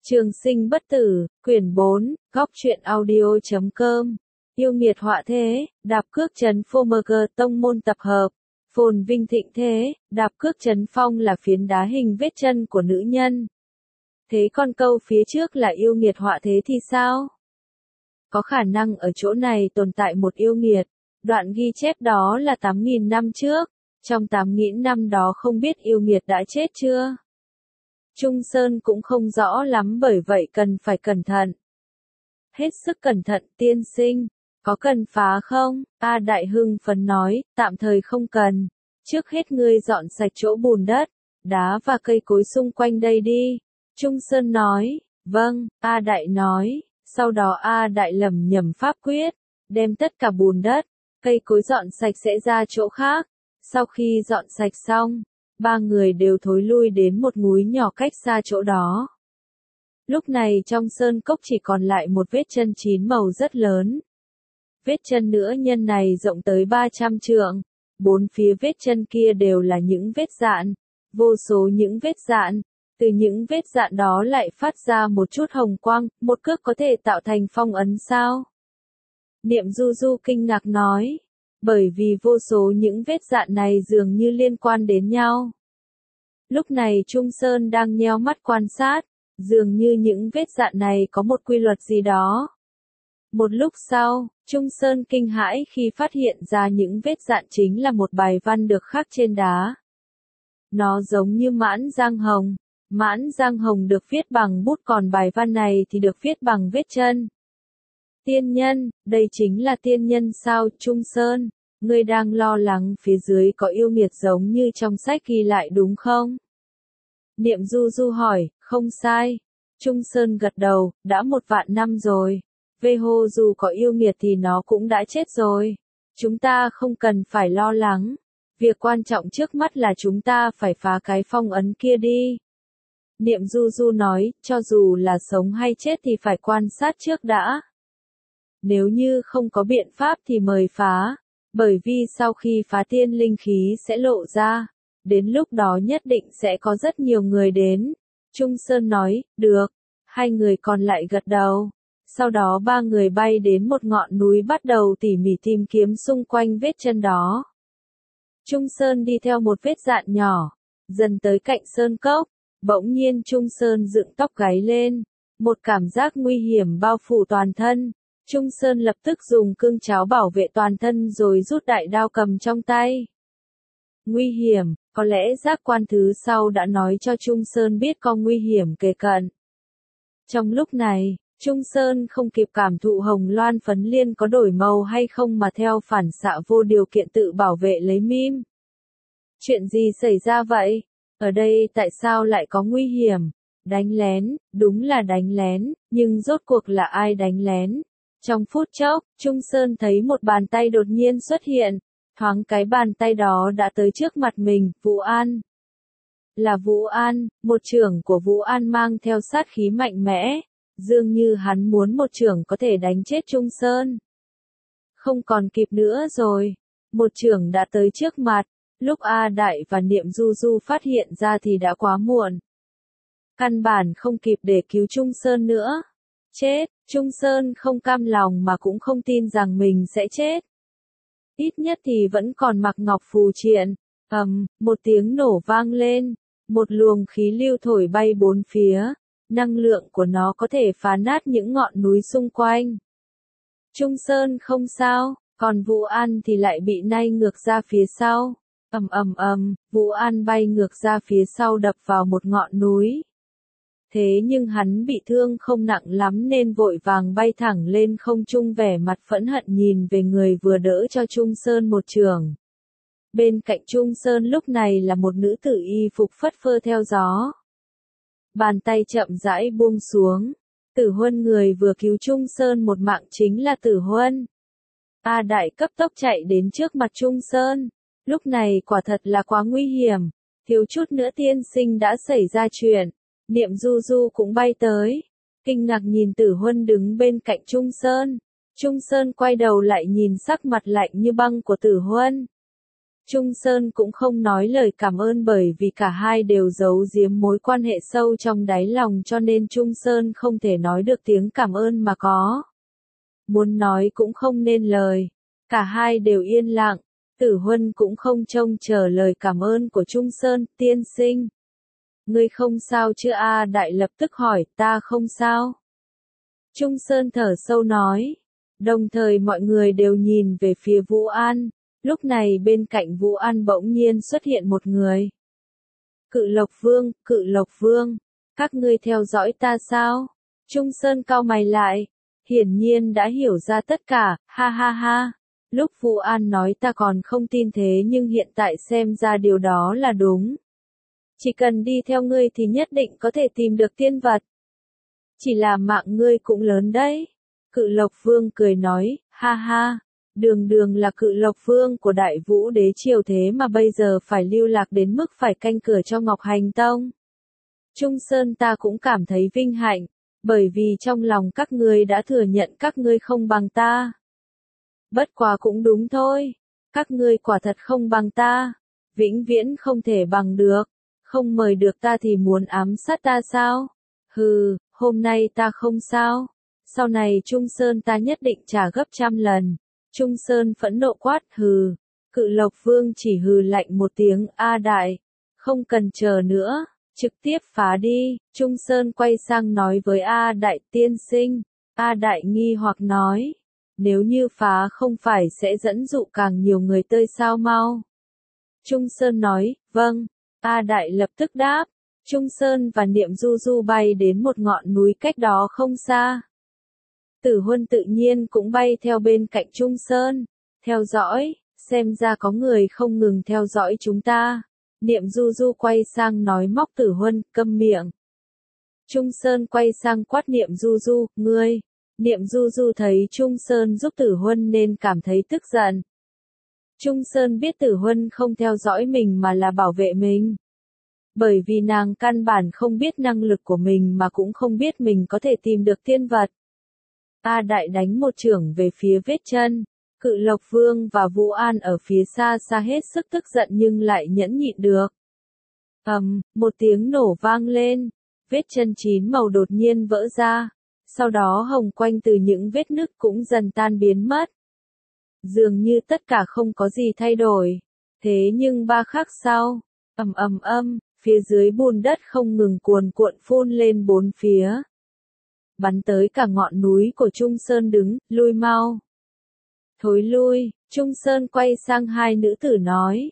Trường sinh bất tử, quyển 4, góc truyện audio.com. Yêu nghiệt họa thế, đạp cước trấn phô mơ cơ tông môn tập hợp. Phồn vinh thịnh thế, đạp cước trấn phong là phiến đá hình vết chân của nữ nhân. Thế còn câu phía trước là yêu nghiệt họa thế thì sao? Có khả năng ở chỗ này tồn tại một yêu nghiệt. Đoạn ghi chép đó là 8.000 năm trước. Trong 8.000 năm đó không biết yêu nghiệt đã chết chưa? Trung Sơn cũng không rõ lắm, bởi vậy cần phải cẩn thận. Hết sức cẩn thận tiên sinh. Có cần phá không? A Đại hưng phấn nói, tạm thời không cần. Trước hết ngươi dọn sạch chỗ bùn đất, đá và cây cối xung quanh đây đi. Trung Sơn nói, vâng, A Đại nói. Sau đó A Đại lẩm nhẩm pháp quyết, đem tất cả bùn đất, cây cối dọn sạch sẽ ra chỗ khác. Sau khi dọn sạch xong, ba người đều thối lui đến một núi nhỏ cách xa chỗ đó. Lúc này trong sơn cốc chỉ còn lại một vết chân chín màu rất lớn. Vết chân nữ nhân này rộng tới 300 trượng. Bốn phía vết chân kia đều là những vết dạn. Vô số những vết dạn. Từ những vết dạn đó lại phát ra một chút hồng quang. Một cước có thể tạo thành phong ấn sao? Niệm Du Du kinh ngạc nói. Bởi vì vô số những vết dạn này dường như liên quan đến nhau. Lúc này Trung Sơn đang nheo mắt quan sát, dường như những vết dạn này có một quy luật gì đó. Một lúc sau, Trung Sơn kinh hãi khi phát hiện ra những vết dạn chính là một bài văn được khắc trên đá. Nó giống như Mãn Giang Hồng. Mãn Giang Hồng được viết bằng bút, còn bài văn này thì được viết bằng vết chân. Tiên nhân, đây chính là tiên nhân sao? Trung Sơn, ngươi đang lo lắng phía dưới có yêu nghiệt giống như trong sách ghi lại đúng không? Niệm Du Du hỏi, không sai. Trung Sơn gật đầu, đã 1 vạn năm rồi. Về hồ dù có yêu nghiệt thì nó cũng đã chết rồi. Chúng ta không cần phải lo lắng. Việc quan trọng trước mắt là chúng ta phải phá cái phong ấn kia đi. Niệm Du Du nói, cho dù là sống hay chết thì phải quan sát trước đã. Nếu như không có biện pháp thì mời phá. Bởi vì sau khi phá tiên linh khí sẽ lộ ra. Đến lúc đó nhất định sẽ có rất nhiều người đến. Trung Sơn nói, được. Hai người còn lại gật đầu. Sau đó ba người bay đến một ngọn núi bắt đầu tỉ mỉ tìm kiếm xung quanh vết chân đó. Trung Sơn đi theo một vết dạn nhỏ. Dần tới cạnh sơn cốc. Bỗng nhiên Trung Sơn dựng tóc gáy lên. Một cảm giác nguy hiểm bao phủ toàn thân. Trung Sơn lập tức dùng cương cháo bảo vệ toàn thân rồi rút đại đao cầm trong tay. Nguy hiểm, có lẽ giác quan thứ sau đã nói cho Trung Sơn biết có nguy hiểm kề cận. Trong lúc này, Trung Sơn không kịp cảm thụ hồng loan phấn liên có đổi màu hay không mà theo phản xạ vô điều kiện tự bảo vệ lấy mím. Chuyện gì xảy ra vậy? Ở đây tại sao lại có nguy hiểm? Đánh lén, đúng là đánh lén, nhưng rốt cuộc là ai đánh lén? Trong phút chốc, Trung Sơn thấy một bàn tay đột nhiên xuất hiện. Thoáng cái bàn tay đó đã tới trước mặt mình, Vũ An. Là Vũ An, một chưởng của Vũ An mang theo sát khí mạnh mẽ. Dường như hắn muốn một chưởng có thể đánh chết Trung Sơn. Không còn kịp nữa rồi. Một chưởng đã tới trước mặt. Lúc A Đại và Niệm Du Du phát hiện ra thì đã quá muộn. Căn bản không kịp để cứu Trung Sơn nữa. Chết, Trung Sơn không cam lòng mà cũng không tin rằng mình sẽ chết. Ít nhất thì vẫn còn mặc ngọc phù triện. Một tiếng nổ vang lên. Một luồng khí lưu thổi bay bốn phía. Năng lượng của nó có thể phá nát những ngọn núi xung quanh. Trung Sơn không sao, còn Vũ An thì lại bị nay ngược ra phía sau. Vũ An bay ngược ra phía sau đập vào một ngọn núi. Thế nhưng hắn bị thương không nặng lắm nên vội vàng bay thẳng lên không trung, vẻ mặt phẫn hận nhìn về người vừa đỡ cho Trung Sơn một chưởng. Bên cạnh Trung Sơn lúc này là một nữ tử y phục phất phơ theo gió. Bàn tay chậm rãi buông xuống. Tử Huân, người vừa cứu Trung Sơn một mạng chính là Tử Huân. A Đại cấp tốc chạy đến trước mặt Trung Sơn. Lúc này quả thật là quá nguy hiểm. Thiếu chút nữa tiên sinh đã xảy ra chuyện. Niệm Du Du cũng bay tới. Kinh ngạc nhìn Tử Huân đứng bên cạnh Trung Sơn. Trung Sơn quay đầu lại nhìn sắc mặt lạnh như băng của Tử Huân. Trung Sơn cũng không nói lời cảm ơn bởi vì cả hai đều giấu giếm mối quan hệ sâu trong đáy lòng cho nên Trung Sơn không thể nói được tiếng cảm ơn mà có. Muốn nói cũng không nên lời. Cả hai đều yên lặng. Tử Huân cũng không trông chờ lời cảm ơn của Trung Sơn, tiên sinh. Ngươi không sao chứ A Đại lập tức hỏi, ta không sao. Trung Sơn thở sâu nói. Đồng thời mọi người đều nhìn về phía Vũ An. Lúc này bên cạnh Vũ An bỗng nhiên xuất hiện một người. Cự Lộc Vương, các ngươi theo dõi ta sao? Trung Sơn cau mày lại. Hiển nhiên đã hiểu ra tất cả, ha ha ha. Lúc Vũ An nói ta còn không tin thế nhưng hiện tại xem ra điều đó là đúng. Chỉ cần đi theo ngươi thì nhất định có thể tìm được tiên vật. Chỉ là mạng ngươi cũng lớn đấy. Cự Lộc Vương cười nói, ha ha. Đường là Cự Lộc Vương của Đại Vũ Đế Triều thế mà bây giờ phải lưu lạc đến mức phải canh cửa cho Ngọc Hành Tông. Trung Sơn ta cũng cảm thấy vinh hạnh, bởi vì trong lòng các ngươi đã thừa nhận các ngươi không bằng ta. Bất quá cũng đúng thôi, các ngươi quả thật không bằng ta, vĩnh viễn không thể bằng được, không mời được ta thì muốn ám sát ta sao? Hừ, hôm nay ta không sao, sau này Trung Sơn ta nhất định trả gấp 100 lần. Trung Sơn phẫn nộ quát hừ, Cự Lộc Vương chỉ hừ lạnh một tiếng A Đại, không cần chờ nữa, trực tiếp phá đi. Trung Sơn quay sang nói với A Đại tiên sinh. A Đại nghi hoặc nói, nếu như phá không phải sẽ dẫn dụ càng nhiều người tới sao mau. Trung Sơn nói, vâng. A Đại lập tức đáp. Trung Sơn và Niệm Du Du bay đến một ngọn núi cách đó không xa. Tử Huân tự nhiên cũng bay theo bên cạnh Trung Sơn, theo dõi, xem ra có người không ngừng theo dõi chúng ta. Niệm Du Du quay sang nói móc Tử Huân, câm miệng. Trung Sơn quay sang quát Niệm Du Du, ngươi. Niệm Du Du thấy Trung Sơn giúp Tử Huân nên cảm thấy tức giận. Trung Sơn biết Tử Huân không theo dõi mình mà là bảo vệ mình. Bởi vì nàng căn bản không biết năng lực của mình mà cũng không biết mình có thể tìm được tiên vật. A Đại đánh một chưởng về phía vết chân. Cự Lộc Vương và Vũ An ở phía xa xa hết sức tức giận nhưng lại nhẫn nhịn được. Một tiếng nổ vang lên. Vết chân 9 màu đột nhiên vỡ ra. Sau đó hồng quanh từ những vết nứt cũng dần tan biến mất. Dường như tất cả không có gì thay đổi. Thế nhưng 3 khắc sau, phía dưới bùn đất không ngừng cuồn cuộn phun lên bốn phía. Bắn tới cả ngọn núi của Trung Sơn đứng, lui mau. Thối lui, Trung Sơn quay sang hai nữ tử nói.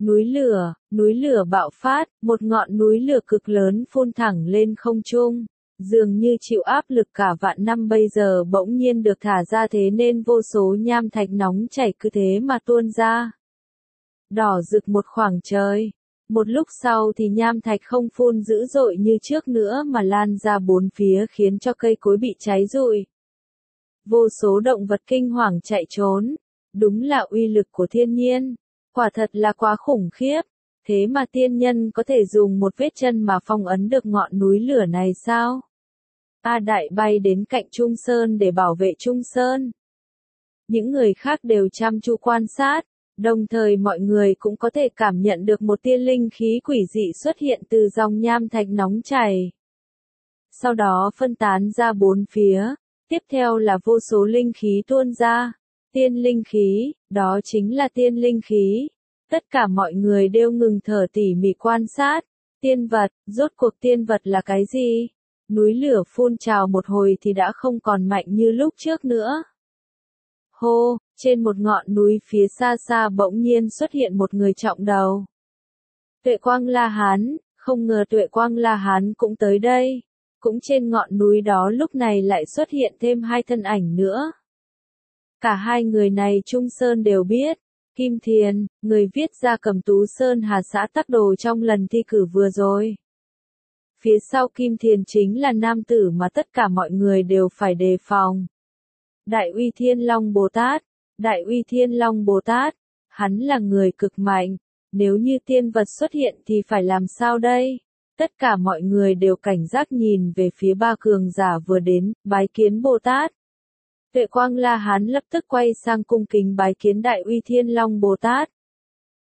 Núi lửa bạo phát, một ngọn núi lửa cực lớn phun thẳng lên không trung. Dường như chịu áp lực cả vạn năm bây giờ bỗng nhiên được thả ra thế nên vô số nham thạch nóng chảy cứ thế mà tuôn ra. Đỏ rực một khoảng trời. Một lúc sau thì nham thạch không phun dữ dội như trước nữa mà lan ra bốn phía khiến cho cây cối bị cháy rụi. Vô số động vật kinh hoàng chạy trốn. Đúng là uy lực của thiên nhiên. Quả thật là quá khủng khiếp. Thế mà tiên nhân có thể dùng một vết chân mà phong ấn được ngọn núi lửa này sao? A Đại bay đến cạnh Trung Sơn để bảo vệ Trung Sơn. Những người khác đều chăm chú quan sát. Đồng thời mọi người cũng có thể cảm nhận được một tia linh khí quỷ dị xuất hiện từ dòng nham thạch nóng chảy. Sau đó phân tán ra bốn phía, tiếp theo là vô số linh khí tuôn ra. Tiên linh khí, đó chính là tiên linh khí. Tất cả mọi người đều ngừng thở tỉ mỉ quan sát. Tiên vật, rốt cuộc tiên vật là cái gì? Núi lửa phun trào một hồi thì đã không còn mạnh như lúc trước nữa. Hô, trên một ngọn núi phía xa xa bỗng nhiên xuất hiện một người trọng đầu. Tuệ Quang La Hán, không ngờ Tuệ Quang La Hán cũng tới đây. Cũng trên ngọn núi đó lúc này lại xuất hiện thêm hai thân ảnh nữa. Cả hai người này Trung Sơn đều biết. Kim Thiền, người viết ra Cầm Tú Sơn Hà xã Tắc Đồ trong lần thi cử vừa rồi. Phía sau Kim Thiền chính là nam tử mà tất cả mọi người đều phải đề phòng. Đại Uy Thiên Long Bồ Tát. Đại Uy Thiên Long Bồ Tát, hắn là người cực mạnh. Nếu như tiên vật xuất hiện thì phải làm sao đây? Tất cả mọi người đều cảnh giác nhìn về phía ba cường giả vừa đến, bái kiến Bồ Tát. Tuệ Quang La Hán lập tức quay sang cung kính bái kiến Đại Uy Thiên Long Bồ Tát.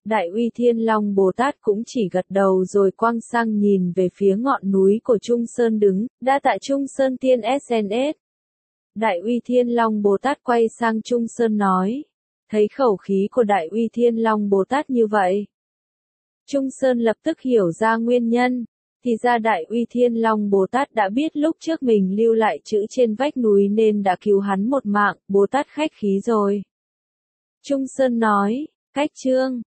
Đại Uy Thiên Long Bồ Tát cũng chỉ gật đầu rồi quăng sang nhìn về phía ngọn núi của Trung Sơn đứng, đa tạ Trung Sơn Tiên SNS. Đại Uy Thiên Long Bồ Tát quay sang Trung Sơn nói, thấy khẩu khí của Đại Uy Thiên Long Bồ Tát như vậy. Trung Sơn lập tức hiểu ra nguyên nhân, thì ra Đại Uy Thiên Long Bồ Tát đã biết lúc trước mình lưu lại chữ trên vách núi nên đã cứu hắn một mạng, Bồ Tát khách khí rồi. Trung Sơn nói, cách chương.